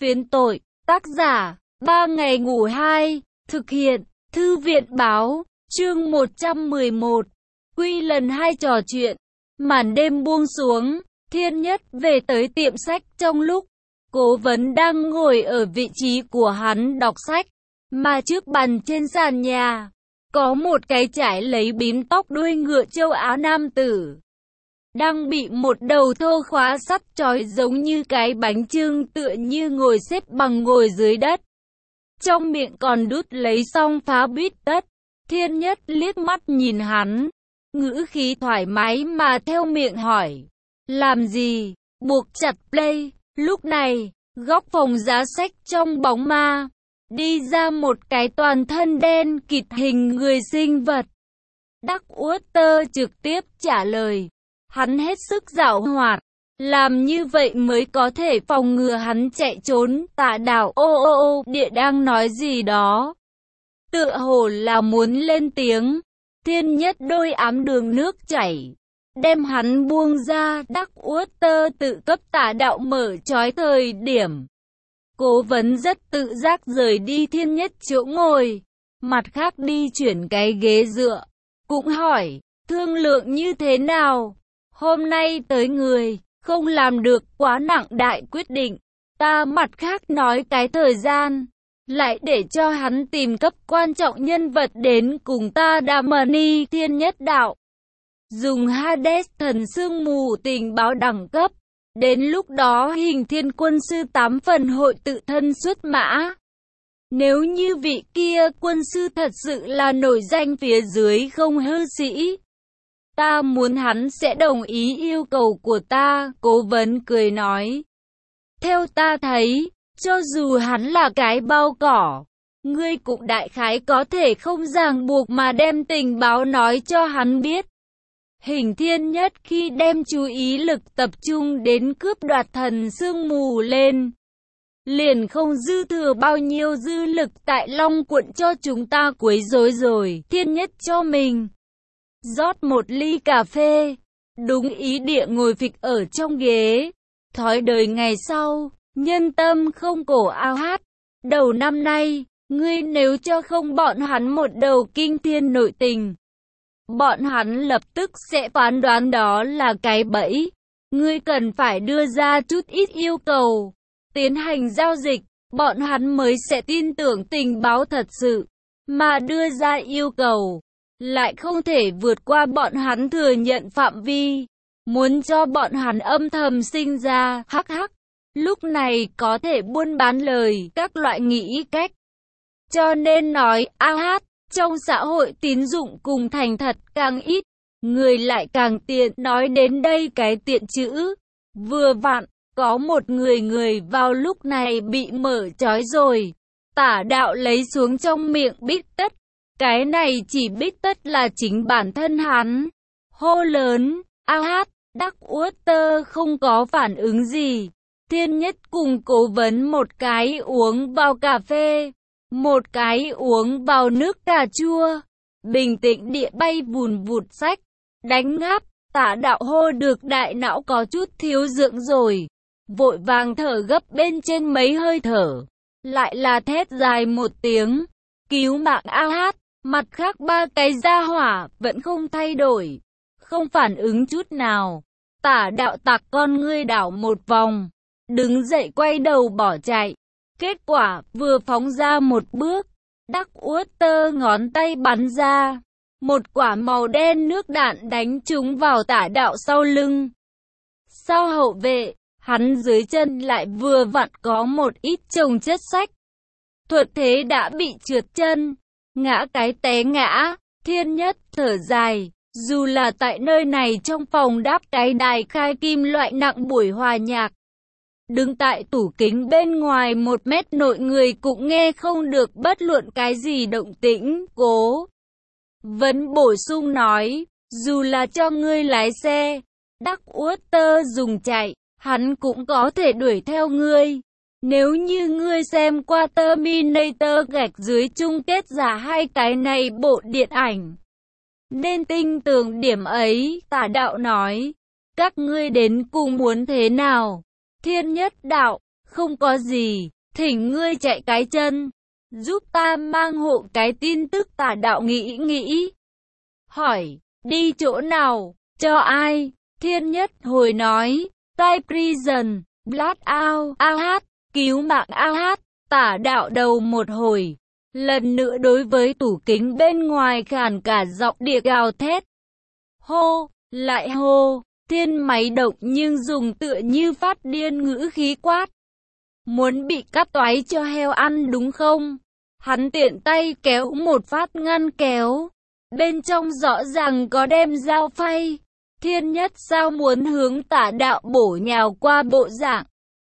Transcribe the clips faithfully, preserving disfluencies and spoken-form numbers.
Phiến tội, tác giả, ba ngày ngủ hai, thực hiện, thư viện báo, chương một trăm mười một, Quy lần hai trò chuyện. Màn đêm buông xuống, Thiên Nhất về tới tiệm sách trong lúc Cố Vấn đang ngồi ở vị trí của hắn đọc sách, mà trước bàn trên sàn nhà, có một cái chải lấy bím tóc đuôi ngựa châu Á nam tử, đang bị một đầu thô khóa sắt trói giống như cái bánh chưng, tựa như ngồi xếp bằng ngồi dưới đất. Trong miệng còn đút lấy xong phá bít tất. Thiên Nhất liếc mắt nhìn hắn, ngữ khí thoải mái mà theo miệng hỏi, làm gì? Buộc chặt play. Lúc này, góc phòng giá sách trong bóng ma, đi ra một cái toàn thân đen kịt hình người sinh vật. Đắc Uất Tơ trực tiếp trả lời, hắn hết sức giảo hoạt, làm như vậy mới có thể phòng ngừa hắn chạy trốn. Tả Đạo ô ô ô địa đang nói gì đó, tựa hồ là muốn lên tiếng. Thiên Nhất đôi ám đường nước chảy, đem hắn buông ra. Đắc Uất Tơ tự cấp Tả Đạo mở trói. Thời điểm Cố Vấn rất tự giác rời đi Thiên Nhất chỗ ngồi, mặt khác đi chuyển cái ghế dựa, cũng hỏi, thương lượng như thế nào? Hôm nay tới người, không làm được quá nặng đại quyết định, ta mặt khác nói cái thời gian, lại để cho hắn tìm cấp quan trọng nhân vật đến cùng ta đàm mani. Thiên Nhất đạo, dùng Hades thần sương mù tình báo đẳng cấp, đến lúc đó Hình Thiên quân sư tám phần hội tự thân xuất mã. Nếu như vị kia quân sư thật sự là nổi danh phía dưới không hư sĩ, ta muốn hắn sẽ đồng ý yêu cầu của ta. Cố Vấn cười nói, theo ta thấy, cho dù hắn là cái bao cỏ, ngươi cũng đại khái có thể không ràng buộc mà đem tình báo nói cho hắn biết. Hình Thiên Nhất khi đem chú ý lực tập trung đến cướp đoạt thần sương mù lên, liền không dư thừa bao nhiêu dư lực tại Long quận cho chúng ta quấy rối rồi. Thiên Nhất cho mình rót một ly cà phê, đúng ý địa ngồi phịch ở trong ghế. Thói đời ngày sau, nhân tâm không cổ ao hát. Đầu năm nay, ngươi nếu cho không bọn hắn một đầu kinh thiên nội tình, bọn hắn lập tức sẽ phán đoán đó là cái bẫy. Ngươi cần phải đưa ra chút ít yêu cầu, tiến hành giao dịch, bọn hắn mới sẽ tin tưởng tình báo thật sự. Mà đưa ra yêu cầu, lại không thể vượt qua bọn hắn thừa nhận phạm vi. Muốn cho bọn hắn âm thầm sinh ra, hắc hắc, lúc này có thể buôn bán lời, các loại nghĩ cách. Cho nên nói, a hát, trong xã hội tín dụng cùng thành thật càng ít, người lại càng tiện. Nói đến đây cái tiện chữ, vừa vặn, có một người người vào lúc này bị mở trói rồi. Tả Đạo lấy xuống trong miệng bít tất, cái này chỉ bít tất là chính bản thân hắn. Hô lớn, a hát. Đắc Uất Tơ không có phản ứng gì. Thiên Nhất cùng Cố Vấn một cái uống vào cà phê, một cái uống vào nước cà chua, bình tĩnh địa bay vùn vụt sách, đánh ngáp. Tả Đạo hô được đại não có chút thiếu dưỡng rồi, vội vàng thở gấp bên trên mấy hơi thở, lại là thét dài một tiếng, cứu mạng a hát. Mặt khác ba cái gia hỏa vẫn không thay đổi, không phản ứng chút nào. Tả Đạo tạc con ngươi đảo một vòng, đứng dậy quay đầu bỏ chạy. Kết quả vừa phóng ra một bước, Đắc Uất Tơ ngón tay bắn ra, một quả màu đen nước đạn đánh trúng vào Tả Đạo sau lưng. Sau hậu vệ, hắn dưới chân lại vừa vặn có một ít chồng chất sách, thuận thế đã bị trượt chân, ngã cái té ngã. Thiên Nhất thở dài, dù là tại nơi này trong phòng đáp cái đài khai kim loại nặng buổi hòa nhạc, đứng tại tủ kính bên ngoài một mét nội người cũng nghe không được bất luận cái gì động tĩnh. Cố Vấn bổ sung nói, dù là cho ngươi lái xe, Đắc Uất Tơ dùng chạy, hắn cũng có thể đuổi theo ngươi. Nếu như ngươi xem qua Terminator gạch dưới chung kết giả hai cái này bộ điện ảnh, nên tin tưởng điểm ấy. Tả Đạo nói, các ngươi đến cùng muốn thế nào? Thiên Nhất đạo, Không có gì, thỉnh ngươi chạy cái chân, giúp ta mang hộ cái tin tức. Tả đạo nghĩ nghĩ, hỏi, đi chỗ nào, cho ai? Thiên Nhất hồi nói, tai prison, blood out, ah, cứu mạng ah. Tả đạo đầu một hồi, lần nữa đối với tủ kính bên ngoài khàn cả giọng địa gào thét. Hô, lại hô, thiên máy động nhưng dùng tựa như phát điên ngữ khí quát. Muốn bị cắt toái cho heo ăn đúng không? Hắn tiện tay kéo một phát ngăn kéo. Bên trong rõ ràng có đem dao phay. Thiên Nhất sao muốn hướng Tả đạo bổ nhào qua bộ dạng.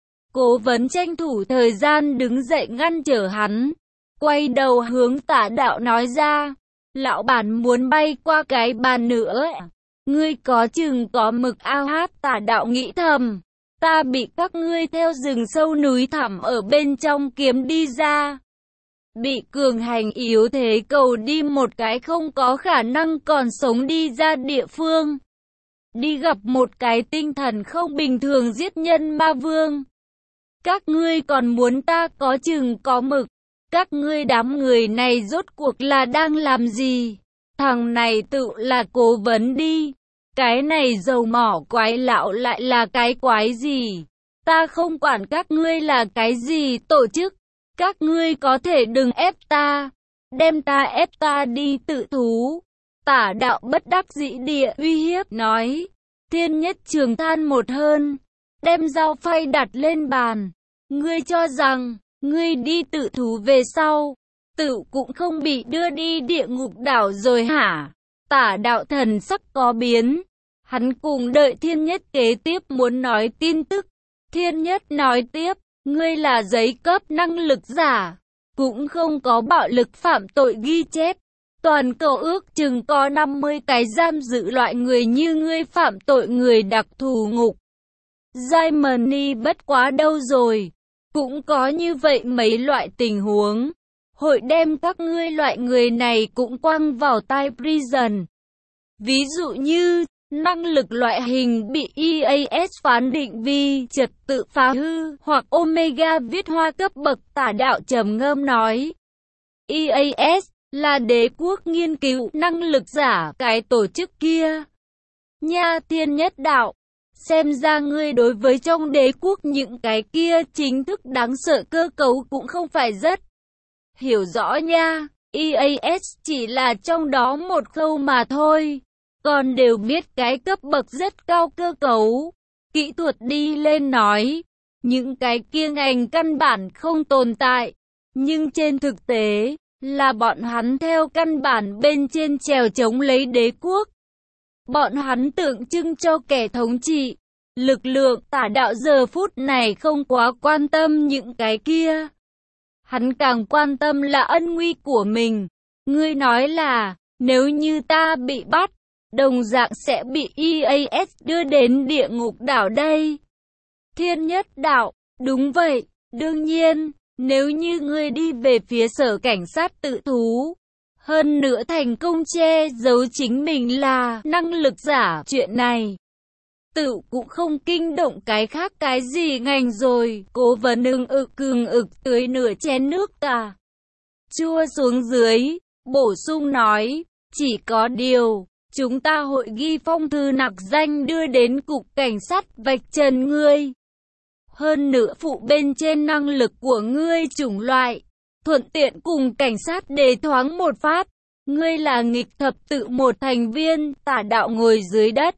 Cố Vấn tranh thủ thời gian đứng dậy ngăn trở hắn. Quay đầu hướng Tả đạo nói ra. Lão bản muốn bay qua cái bàn nữa. Ngươi có chừng có mực ao hát. Tả đạo nghĩ thầm. Ta bị các ngươi theo rừng sâu núi thẳm ở bên trong kiếm đi ra. Bị cường hành yếu thế cầu đi một cái không có khả năng còn sống đi ra địa phương. Đi gặp một cái tinh thần không bình thường giết nhân ma vương. Các ngươi còn muốn ta có chừng có mực. Các ngươi đám người này rốt cuộc là đang làm gì? Thằng này tự là Cố Vấn đi. Cái này dầu mỏ quái lão lại là cái quái gì? Ta không quản các ngươi là cái gì tổ chức. Các ngươi có thể đừng ép ta. Đem ta ép ta đi tự thú. Tả đạo bất đắc dĩ địa uy hiếp nói. Thiên Nhất trường than một hơn. Đem dao phay đặt lên bàn. Ngươi cho rằng, ngươi đi tự thú về sau. Tự cũng không bị đưa đi địa ngục đảo rồi hả? Tả đạo thần sắc có biến. Hắn cùng đợi Thiên Nhất kế tiếp muốn nói tin tức. Thiên Nhất nói tiếp, ngươi là giấy cấp năng lực giả, cũng không có bạo lực phạm tội ghi chép. Toàn cầu ước chừng có năm mươi cái giam giữ loại người như ngươi phạm tội người đặc thù ngục. Germany bất quá đâu rồi, cũng có như vậy mấy loại tình huống. Hội đem các ngươi loại người này cũng quăng vào tai prison. Ví dụ như, năng lực loại hình bị e a ét phán định vì trật tự phá hư hoặc Omega viết hoa cấp bậc. Tả đạo trầm ngâm nói. e a ét là đế quốc nghiên cứu năng lực giả cái tổ chức kia. Nha. Thiên Nhất đạo. Xem ra ngươi đối với trong đế quốc những cái kia chính thức đáng sợ cơ cấu cũng không phải rất hiểu rõ nha. e a ét chỉ là trong đó một khâu mà thôi. Còn đều biết cái cấp bậc rất cao cơ cấu. Kỹ thuật đi lên nói. Những cái kia ngành căn bản không tồn tại. Nhưng trên thực tế, là bọn hắn theo căn bản bên trên trèo chống lấy đế quốc. Bọn hắn tượng trưng cho kẻ thống trị. Lực lượng. Tả đạo giờ phút này không quá quan tâm những cái kia. Hắn càng quan tâm là ân nguy của mình. Ngươi nói là, nếu như ta bị bắt, đồng dạng sẽ bị e a ét đưa đến địa ngục đảo đây. Thiên Nhất đạo, đúng vậy, đương nhiên, nếu như ngươi đi về phía sở cảnh sát tự thú, hơn nữa thành công che giấu chính mình là năng lực giả, chuyện này tự cũng không kinh động cái khác cái gì ngành rồi. Cố Vấn ưng ực cường ực tưới nửa chén nước cả chua xuống dưới, bổ sung nói, chỉ có điều chúng ta hội ghi phong thư nặc danh đưa đến cục cảnh sát vạch trần ngươi. Hơn nữa phụ bên trên năng lực của ngươi chủng loại, thuận tiện cùng cảnh sát đề thoáng một phát. Ngươi là nghịch thập tự một thành viên. Tả đạo ngồi dưới đất,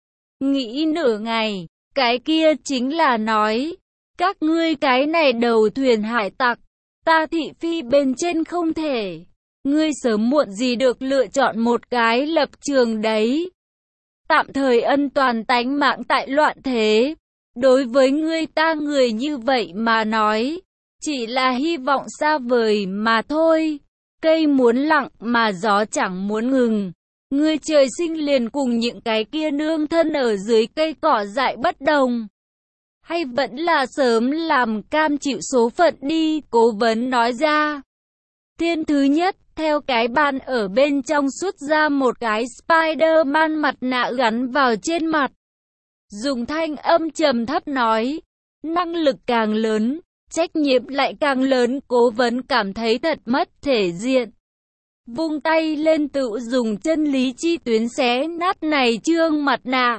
nghĩ nửa ngày, cái kia chính là nói, các ngươi cái này đầu thuyền hải tặc, ta thị phi bên trên không thể. Ngươi sớm muộn gì được lựa chọn một cái lập trường đấy. Tạm thời ân toàn tánh mạng tại loạn thế. Đối với ngươi ta người như vậy mà nói, chỉ là hy vọng xa vời mà thôi. Cây muốn lặng mà gió chẳng muốn ngừng. Ngươi trời sinh liền cùng những cái kia nương thân ở dưới cây cỏ dại bất đồng. Hay vẫn là sớm làm cam chịu số phận đi. Cố Vấn nói ra. Thiên Thứ Nhất theo cái bàn ở bên trong xuất ra một cái Spider-Man mặt nạ gắn vào trên mặt. Dùng thanh âm trầm thấp nói. Năng lực càng lớn, trách nhiệm lại càng lớn, Cố Vấn cảm thấy thật mất thể diện. Vung tay lên tự dùng chân lý chi tuyến xé nát này chương mặt nạ.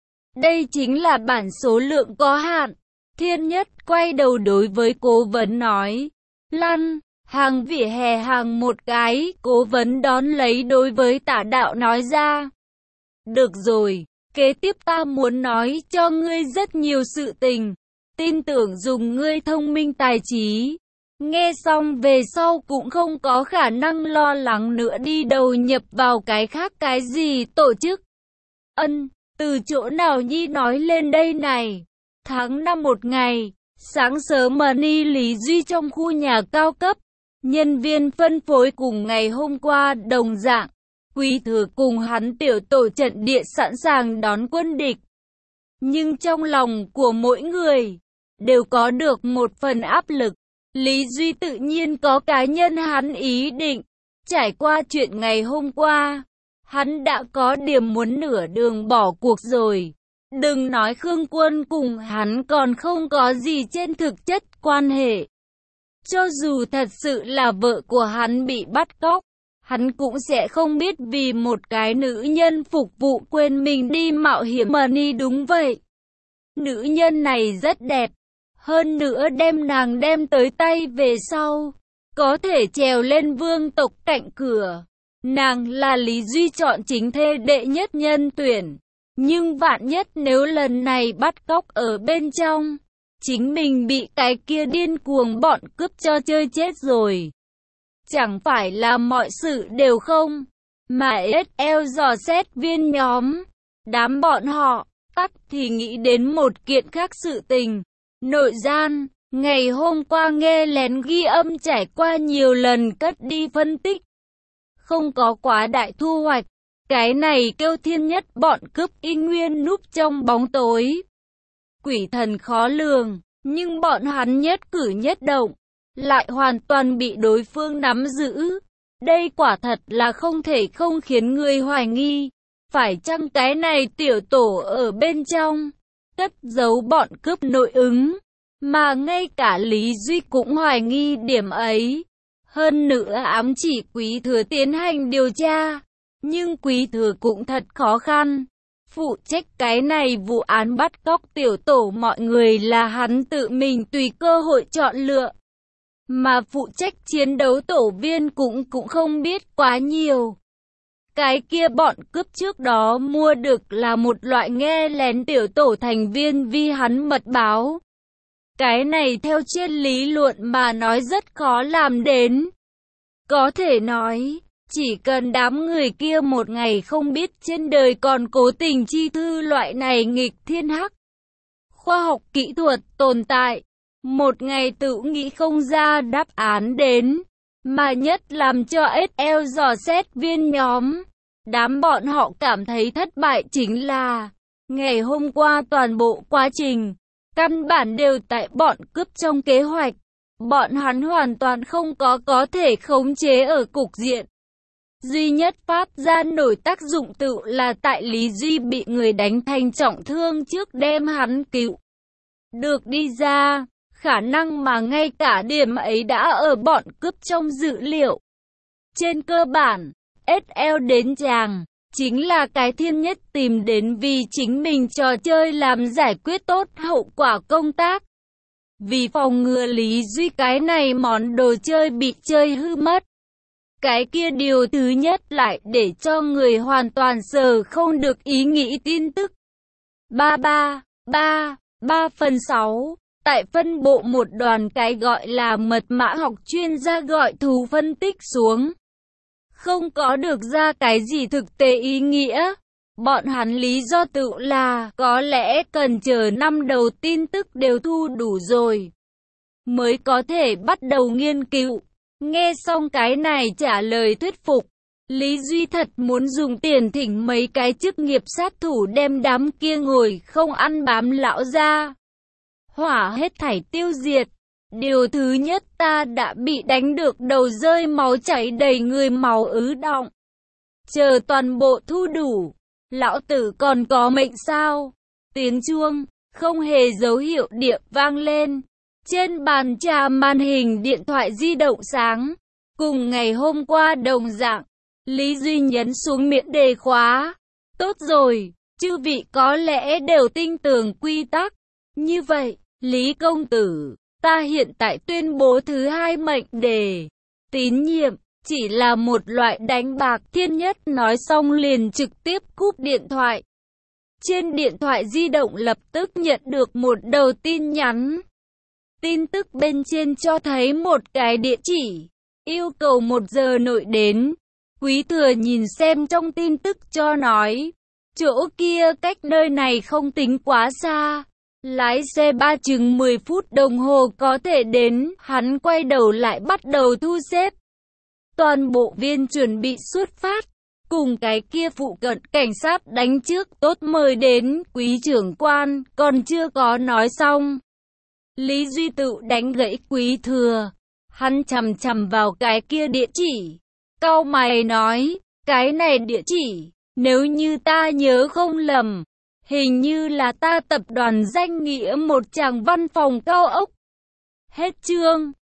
Đây chính là bản số lượng có hạn. Thiên Nhất quay đầu đối với Cố Vấn nói. Lăn, hàng vỉa hè hàng một cái, Cố Vấn đón lấy đối với Tả Đạo nói ra. Được rồi, kế tiếp ta muốn nói cho ngươi rất nhiều sự tình. Tin tưởng dùng ngươi thông minh tài trí. Nghe xong về sau cũng không có khả năng lo lắng nữa đi đầu nhập vào cái khác cái gì tổ chức. Ân, từ chỗ nào nhi nói lên đây này? Tháng năm một ngày, sáng sớm mà ni Lý Duy trong khu nhà cao cấp. Nhân viên phân phối cùng ngày hôm qua đồng dạng. Quý Thừa cùng hắn tiểu tổ trận địa sẵn sàng đón quân địch. Nhưng trong lòng của mỗi người đều có được một phần áp lực. Lý Duy tự nhiên có cá nhân hắn ý định. Trải qua chuyện ngày hôm qua, hắn đã có điểm muốn nửa đường bỏ cuộc rồi. Đừng nói Khương Quân cùng hắn còn không có gì trên thực chất quan hệ. Cho dù thật sự là vợ của hắn bị bắt cóc, hắn cũng sẽ không biết vì một cái nữ nhân phục vụ quên mình đi mạo hiểm mà ni đúng vậy. Nữ nhân này rất đẹp. Hơn nữa đem nàng đem tới tay về sau, có thể trèo lên vương tộc cạnh cửa. Nàng là Lý Duy chọn chính thê đệ nhất nhân tuyển. Nhưng vạn nhất nếu lần này bắt cóc ở bên trong, chính mình bị cái kia điên cuồng bọn cướp cho chơi chết rồi. Chẳng phải là mọi sự đều không, mà ét lờ dò xét viên nhóm. Đám bọn họ, tắc thì nghĩ đến một kiện khác sự tình. Nội gian, ngày hôm qua nghe lén ghi âm trải qua nhiều lần cất đi phân tích. Không có quá đại thu hoạch. Cái này kêu Thiên Nhất bọn cướp y nguyên núp trong bóng tối. Quỷ thần khó lường, nhưng bọn hắn nhất cử nhất động, lại hoàn toàn bị đối phương nắm giữ. Đây quả thật là không thể không khiến người hoài nghi. Phải chăng cái này tiểu tổ ở bên trong cất giấu bọn cướp nội ứng, mà ngay cả Lý Duy cũng hoài nghi điểm ấy. Hơn nữa ám chỉ Quý Thừa tiến hành điều tra, nhưng Quý Thừa cũng thật khó khăn. Phụ trách cái này vụ án bắt cóc tiểu tổ mọi người là hắn tự mình tùy cơ hội chọn lựa, mà phụ trách chiến đấu tổ viên cũng cũng không biết quá nhiều. Cái kia bọn cướp trước đó mua được là một loại nghe lén tiểu tổ thành viên vi hắn mật báo. Cái này theo trên lý luận mà nói rất khó làm đến. Có thể nói, chỉ cần đám người kia một ngày không biết trên đời còn cố tình chi thư loại này nghịch thiên hắc khoa học kỹ thuật tồn tại, một ngày tự nghĩ không ra đáp án đến. Mà nhất làm cho ét lờ dò xét viên nhóm, đám bọn họ cảm thấy thất bại chính là ngày hôm qua toàn bộ quá trình căn bản đều tại bọn cướp trong kế hoạch. Bọn hắn hoàn toàn không có có thể khống chế ở cục diện. Duy nhất phát ra nổi tác dụng tự là tại Lý Duy bị người đánh thành trọng thương trước đem hắn cứu được đi ra. Khả năng mà ngay cả điểm ấy đã ở bọn cướp trong dữ liệu. Trên cơ bản, ét lờ đến chàng chính là cái Thiên Nhất tìm đến vì chính mình trò chơi làm giải quyết tốt hậu quả công tác. Vì phòng ngừa Lý Duy cái này món đồ chơi bị chơi hư mất. Cái kia điều thứ nhất lại để cho người hoàn toàn sờ không được ý nghĩ tin tức. ba ba ba ba phần sáu. Tại phân bộ một đoàn cái gọi là mật mã học chuyên gia gọi thù phân tích xuống. Không có được ra cái gì thực tế ý nghĩa. Bọn hắn lý do tự là có lẽ cần chờ năm đầu tin tức đều thu đủ rồi mới có thể bắt đầu nghiên cứu. Nghe xong cái này trả lời thuyết phục, Lý Duy thật muốn dùng tiền thỉnh mấy cái chức nghiệp sát thủ đem đám kia ngồi không ăn bám lão ra. Hỏa hết thảy tiêu diệt. Điều thứ nhất ta đã bị đánh được đầu rơi máu chảy đầy người máu ứ đọng. Chờ toàn bộ thu đủ, lão tử còn có mệnh sao? Tiếng chuông, Không hề dấu hiệu điện vang lên. Trên bàn trà màn hình điện thoại di động sáng. Cùng ngày hôm qua đồng dạng, Lý Duy nhấn xuống miễn đề khóa. Tốt rồi, chư vị có lẽ đều tin tưởng quy tắc. Như vậy, Lý công tử, ta hiện tại tuyên bố thứ hai mệnh đề. Tín nhiệm, chỉ là một loại đánh bạc. Thiên Nhất nói xong liền trực tiếp cúp điện thoại. Trên điện thoại di động lập tức nhận được một đầu tin nhắn. Tin tức bên trên cho thấy một cái địa chỉ, yêu cầu một giờ nội đến. Quý Thừa nhìn xem trong tin tức cho nói, chỗ kia cách nơi này không tính quá xa. Lái xe ba chừng mười phút đồng hồ có thể đến. Hắn quay đầu lại bắt đầu thu xếp. Toàn bộ viên chuẩn bị xuất phát. Cùng cái kia phụ cận cảnh sát đánh trước tốt mời đến. Quý trưởng quan còn chưa có nói xong, Lý Duy tự đánh gãy Quý Thừa. Hắn chằm chằm vào cái kia địa chỉ, cau mày nói, cái này địa chỉ, nếu như ta nhớ không lầm, hình như là ta tập đoàn danh nghĩa một tràng văn phòng cao ốc. Hết chương.